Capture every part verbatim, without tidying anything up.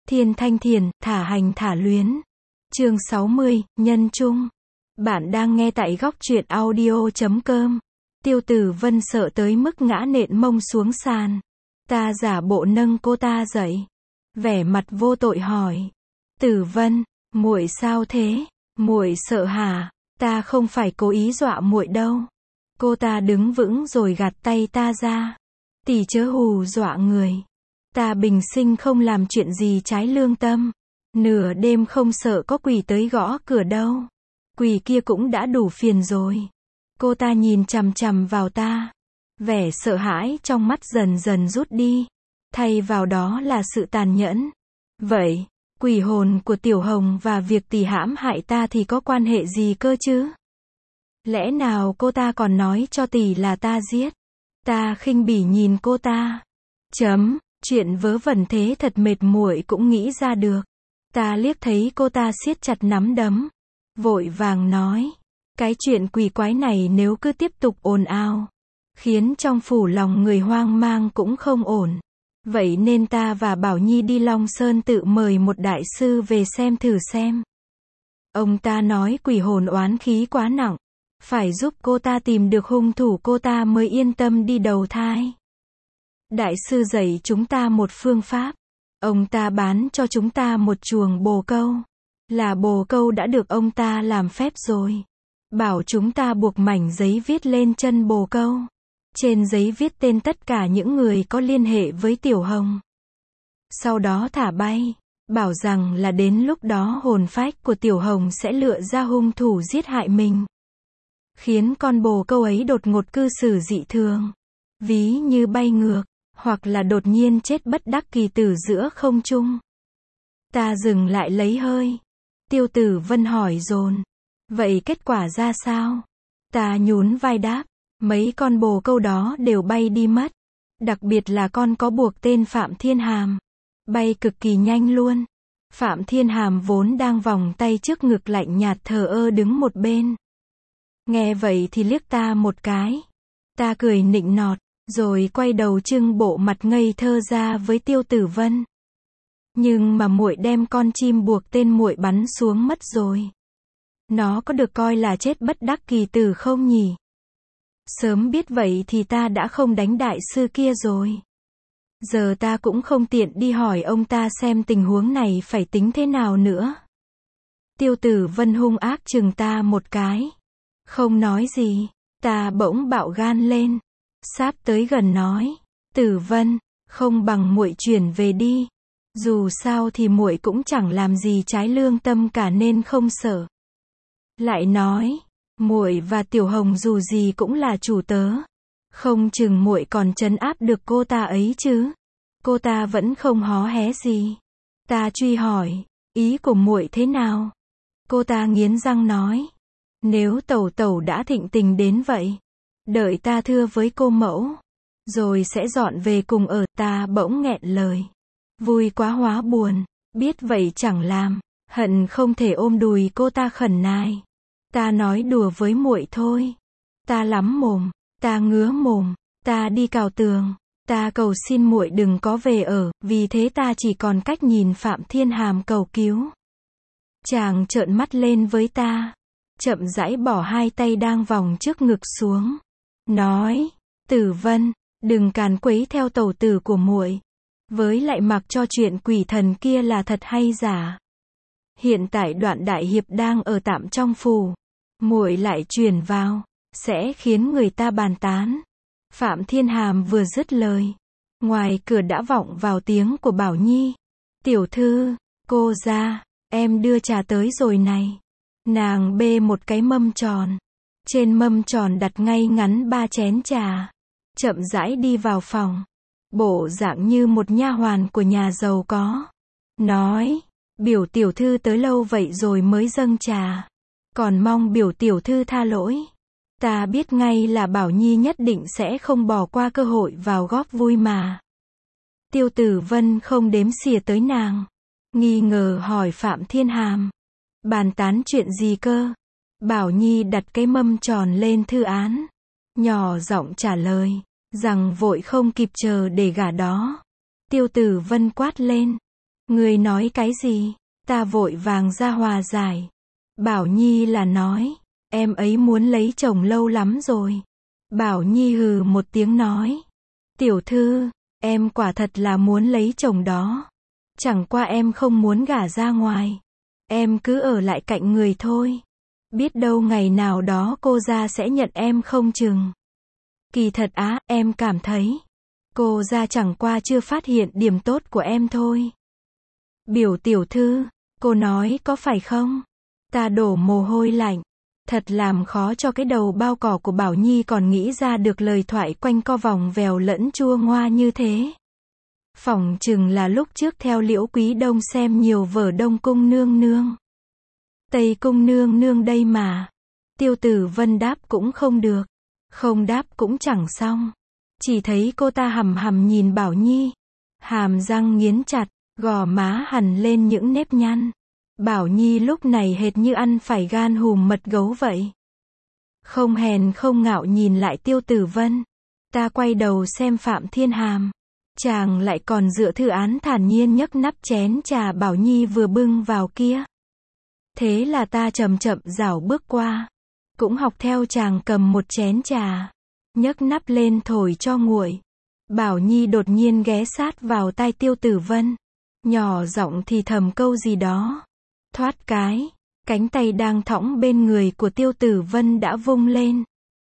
Thiên thanh thiền, thả hành thả luyến. Chương sáu mươi, nhân chung. Bạn đang nghe tại góc truyện audio chấm com. Tiêu Tử Vân sợ tới mức ngã nện mông xuống sàn. Ta giả bộ nâng cô ta dậy. Vẻ mặt vô tội hỏi. Tử Vân, muội sao thế? Muội sợ hả? Ta không phải cố ý dọa muội đâu. Cô ta đứng vững rồi gạt tay ta ra. Tỷ chớ hù dọa người. Ta bình sinh không làm chuyện gì trái lương tâm. Nửa đêm không sợ có quỷ tới gõ cửa đâu. Quỷ kia cũng đã đủ phiền rồi. Cô ta nhìn chằm chằm vào ta. Vẻ sợ hãi trong mắt dần dần rút đi. Thay vào đó là sự tàn nhẫn. Vậy, quỷ hồn của Tiểu Hồng và việc tỷ hãm hại ta thì có quan hệ gì cơ chứ? Lẽ nào cô ta còn nói cho tỷ là ta giết? Ta khinh bỉ nhìn cô ta. Chấm, chuyện vớ vẩn thế thật mệt muội cũng nghĩ ra được. Ta liếc thấy cô ta siết chặt nắm đấm. Vội vàng nói. Cái chuyện quỷ quái này nếu cứ tiếp tục ồn ào, khiến trong phủ lòng người hoang mang cũng không ổn. Vậy nên ta và Bảo Nhi đi Long Sơn tự mời một đại sư về xem thử xem. Ông ta nói quỷ hồn oán khí quá nặng. Phải giúp cô ta tìm được hung thủ cô ta mới yên tâm đi đầu thai. Đại sư dạy chúng ta một phương pháp. Ông ta bán cho chúng ta một chuồng bồ câu. Là bồ câu đã được ông ta làm phép rồi. Bảo chúng ta buộc mảnh giấy viết lên chân bồ câu. Trên giấy viết tên tất cả những người có liên hệ với Tiểu Hồng. Sau đó thả bay. Bảo rằng là đến lúc đó hồn phách của Tiểu Hồng sẽ lựa ra hung thủ giết hại mình. Khiến con bồ câu ấy đột ngột cư xử dị thường. Ví như bay ngược. Hoặc là đột nhiên chết bất đắc kỳ tử giữa không trung. Ta dừng lại lấy hơi. Tiêu Tử Vân hỏi dồn. Vậy kết quả ra sao? Ta nhún vai đáp. Mấy con bồ câu đó đều bay đi mất. Đặc biệt là con có buộc tên Phạm Thiên Hàm. Bay cực kỳ nhanh luôn. Phạm Thiên Hàm vốn đang vòng tay trước ngực lạnh nhạt thờ ơ đứng một bên. Nghe vậy thì liếc ta một cái. Ta cười nịnh nọt. Rồi quay đầu trưng bộ mặt ngây thơ ra với Tiêu Tử Vân. Nhưng mà muội đem con chim buộc tên muội bắn xuống mất rồi. Nó có được coi là chết bất đắc kỳ tử không nhỉ? Sớm biết vậy thì ta đã không đánh đại sư kia rồi. Giờ ta cũng không tiện đi hỏi ông ta xem tình huống này phải tính thế nào nữa. Tiêu Tử Vân hung ác chừng ta một cái. Không nói gì. Ta bỗng bạo gan lên. Sáp tới gần nói. Tử Vân, không bằng muội chuyển về đi. Dù sao thì muội cũng chẳng làm gì trái lương tâm cả nên không sợ. Lại nói, muội và Tiểu Hồng dù gì cũng là chủ tớ. Không chừng muội còn trấn áp được cô ta ấy chứ. Cô ta vẫn không hó hé gì. Ta truy hỏi, ý của muội thế nào? Cô ta nghiến răng nói. Nếu tẩu tẩu đã thịnh tình đến vậy. Đợi ta thưa với cô mẫu. Rồi sẽ dọn về cùng ở. Ta bỗng nghẹn lời. Vui quá hóa buồn. Biết vậy chẳng làm. Hận không thể ôm đùi cô ta khẩn nài. Ta nói đùa với muội thôi. Ta lắm mồm. Ta ngứa mồm. Ta đi cào tường. Ta cầu xin muội đừng có về ở. Vì thế ta chỉ còn cách nhìn Phạm Thiên Hàm cầu cứu. Chàng trợn mắt lên với ta. Chậm rãi bỏ hai tay đang vòng trước ngực xuống. Nói, Tử Vân, đừng càn quấy theo tẩu tử của muội. Với lại mặc cho chuyện quỷ thần kia là thật hay giả. Hiện tại Đoạn đại hiệp đang ở tạm trong phủ. Muội lại chuyển vào, sẽ khiến người ta bàn tán. Phạm Thiên Hàm vừa dứt lời. Ngoài cửa đã vọng vào tiếng của Bảo Nhi. Tiểu thư, cô ra, em đưa trà tới rồi này. Nàng bê một cái mâm tròn. Trên mâm tròn đặt ngay ngắn ba chén trà. Chậm rãi đi vào phòng. Bộ dạng như một nha hoàn của nhà giàu có. Nói, biểu tiểu thư tới lâu vậy rồi mới dâng trà. Còn mong biểu tiểu thư tha lỗi. Ta biết ngay là Bảo Nhi nhất định sẽ không bỏ qua cơ hội vào góp vui mà. Tiêu Tử Vân không đếm xỉa tới nàng. Nghi ngờ hỏi Phạm Thiên Hàm. Bàn tán chuyện gì cơ? Bảo Nhi đặt cái mâm tròn lên thư án. Nhỏ giọng trả lời. Rằng vội không kịp chờ để gả đó. Tiêu Tử Vân quát lên. Ngươi nói cái gì? Ta vội vàng ra hòa giải. Bảo Nhi là nói, em ấy muốn lấy chồng lâu lắm rồi. Bảo Nhi hừ một tiếng nói, tiểu thư, em quả thật là muốn lấy chồng đó. Chẳng qua em không muốn gả ra ngoài. Em cứ ở lại cạnh người thôi. Biết đâu ngày nào đó cô gia sẽ nhận em không chừng. Kỳ thật á, em cảm thấy, cô gia chẳng qua chưa phát hiện điểm tốt của em thôi. Biểu tiểu thư, cô nói có phải không? Ta đổ mồ hôi lạnh. Thật làm khó cho cái đầu bao cỏ của Bảo Nhi còn nghĩ ra được lời thoại quanh co vòng vèo lẫn chua ngoa như thế. Phỏng chừng là lúc trước theo Liễu Quý Đông xem nhiều vở Đông Cung nương nương. Tây Cung nương nương đây mà. Tiêu Tử Vân đáp cũng không được. Không đáp cũng chẳng xong. Chỉ thấy cô ta hầm hầm nhìn Bảo Nhi. Hàm răng nghiến chặt, gò má hằn lên những nếp nhăn. Bảo Nhi lúc này hệt như ăn phải gan hùm mật gấu vậy. Không hèn không ngạo nhìn lại Tiêu Tử Vân. Ta quay đầu xem Phạm Thiên Hàm. Chàng lại còn dựa thư án thản nhiên nhấc nắp chén trà Bảo Nhi vừa bưng vào kia. Thế là ta chậm chậm rảo bước qua. Cũng học theo chàng cầm một chén trà. Nhấc nắp lên thổi cho nguội. Bảo Nhi đột nhiên ghé sát vào tai Tiêu Tử Vân. Nhỏ giọng thì thầm câu gì đó. Thoát cái, cánh tay đang thõng bên người của Tiêu Tử Vân đã vung lên.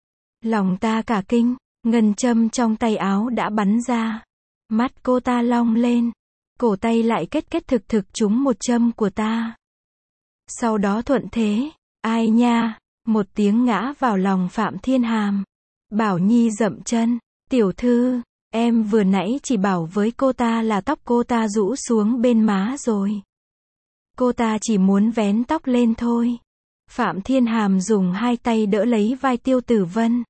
Lòng ta cả kinh, ngân châm trong tay áo đã bắn ra. Mắt cô ta long lên, cổ tay lại kết kết thực thực trúng một châm của ta. Sau đó thuận thế, ai nha, một tiếng ngã vào lòng Phạm Thiên Hàm. Bảo Nhi dậm chân, tiểu thư, em vừa nãy chỉ bảo với cô ta là tóc cô ta rũ xuống bên má rồi. Cô ta chỉ muốn vén tóc lên thôi. Phạm Thiên Hàm dùng hai tay đỡ lấy vai Tiêu Tử Vân.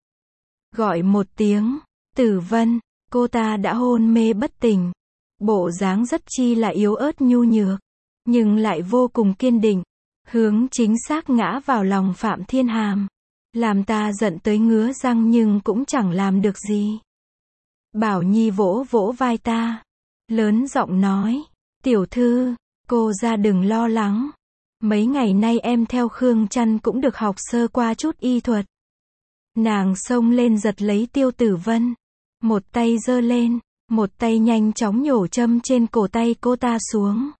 Gọi một tiếng, Tử Vân, cô ta đã hôn mê bất tỉnh. Bộ dáng rất chi là yếu ớt nhu nhược, nhưng lại vô cùng kiên định. Hướng chính xác ngã vào lòng Phạm Thiên Hàm. Làm ta giận tới ngứa răng nhưng cũng chẳng làm được gì. Bảo Nhi vỗ vỗ vai ta. Lớn giọng nói, tiểu thư, cô ra đừng lo lắng. Mấy ngày nay em theo Khương Trăn cũng được học sơ qua chút y thuật. Nàng xông lên giật lấy Tiêu Tử Vân. Một tay giơ lên, một tay nhanh chóng nhổ châm trên cổ tay cô ta xuống.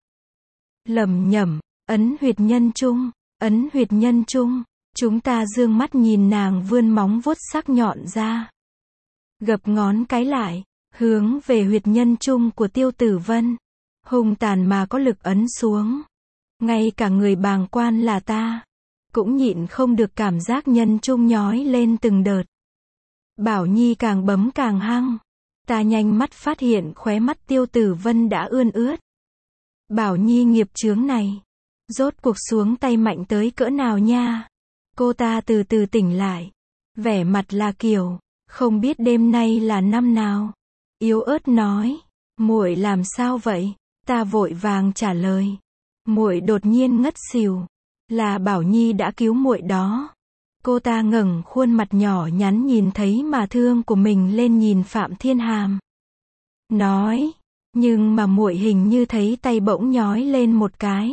Lẩm nhẩm, ấn huyệt nhân trung, ấn huyệt nhân trung. Chúng ta dương mắt nhìn nàng vươn móng vuốt sắc nhọn ra. Gập ngón cái lại, hướng về huyệt nhân trung của Tiêu Tử Vân. Hung tàn mà có lực ấn xuống. Ngay cả người bàng quan là ta, cũng nhịn không được cảm giác nhân trung nhói lên từng đợt. Bảo Nhi càng bấm càng hăng. Ta nhanh mắt phát hiện khóe mắt Tiêu Tử Vân đã ươn ướt. Bảo Nhi nghiệp chướng này, rốt cuộc xuống tay mạnh tới cỡ nào nha. Cô ta từ từ tỉnh lại. Vẻ mặt là kiểu, không biết đêm nay là năm nào. Yếu ớt nói, muội làm sao vậy? Ta vội vàng trả lời. Muội đột nhiên ngất xỉu. Là Bảo Nhi đã cứu muội đó. Cô ta ngẩng khuôn mặt nhỏ nhắn nhìn thấy mà thương của mình lên nhìn Phạm Thiên Hàm. Nói, nhưng mà muội hình như thấy tay bỗng nhói lên một cái.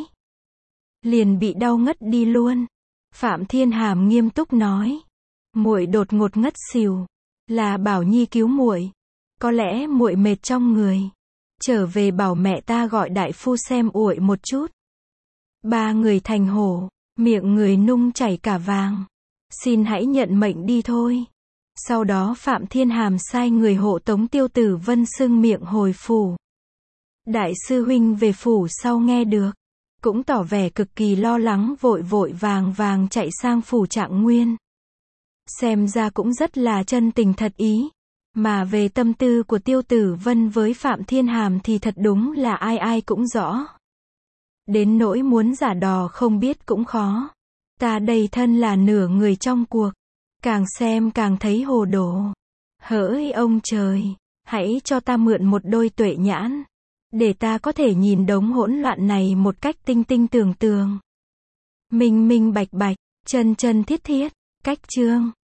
Liền bị đau ngất đi luôn. Phạm Thiên Hàm nghiêm túc nói. Muội đột ngột ngất xỉu. Là Bảo Nhi cứu muội. Có lẽ muội mệt trong người. Trở về bảo mẹ ta gọi đại phu xem uội một chút. Ba người thành hổ, miệng người nung chảy cả vàng. Xin hãy nhận mệnh đi thôi. Sau đó Phạm Thiên Hàm sai người hộ tống Tiêu Tử Vân sưng miệng hồi phủ. Đại sư huynh về phủ sau nghe được, cũng tỏ vẻ cực kỳ lo lắng, vội vội vàng vàng chạy sang phủ Trạng Nguyên. Xem ra cũng rất là chân tình thật ý. Mà về tâm tư của Tiêu Tử Vân với Phạm Thiên Hàm thì thật đúng là ai ai cũng rõ. Đến nỗi muốn giả đò không biết cũng khó. Ta đây thân là nửa người trong cuộc. Càng xem càng thấy hồ đồ. Hỡi ông trời, hãy cho ta mượn một đôi tuệ nhãn. Để ta có thể nhìn đống hỗn loạn này một cách tinh tinh tường tường. Minh minh bạch bạch, chân chân thiết thiết, cách chương.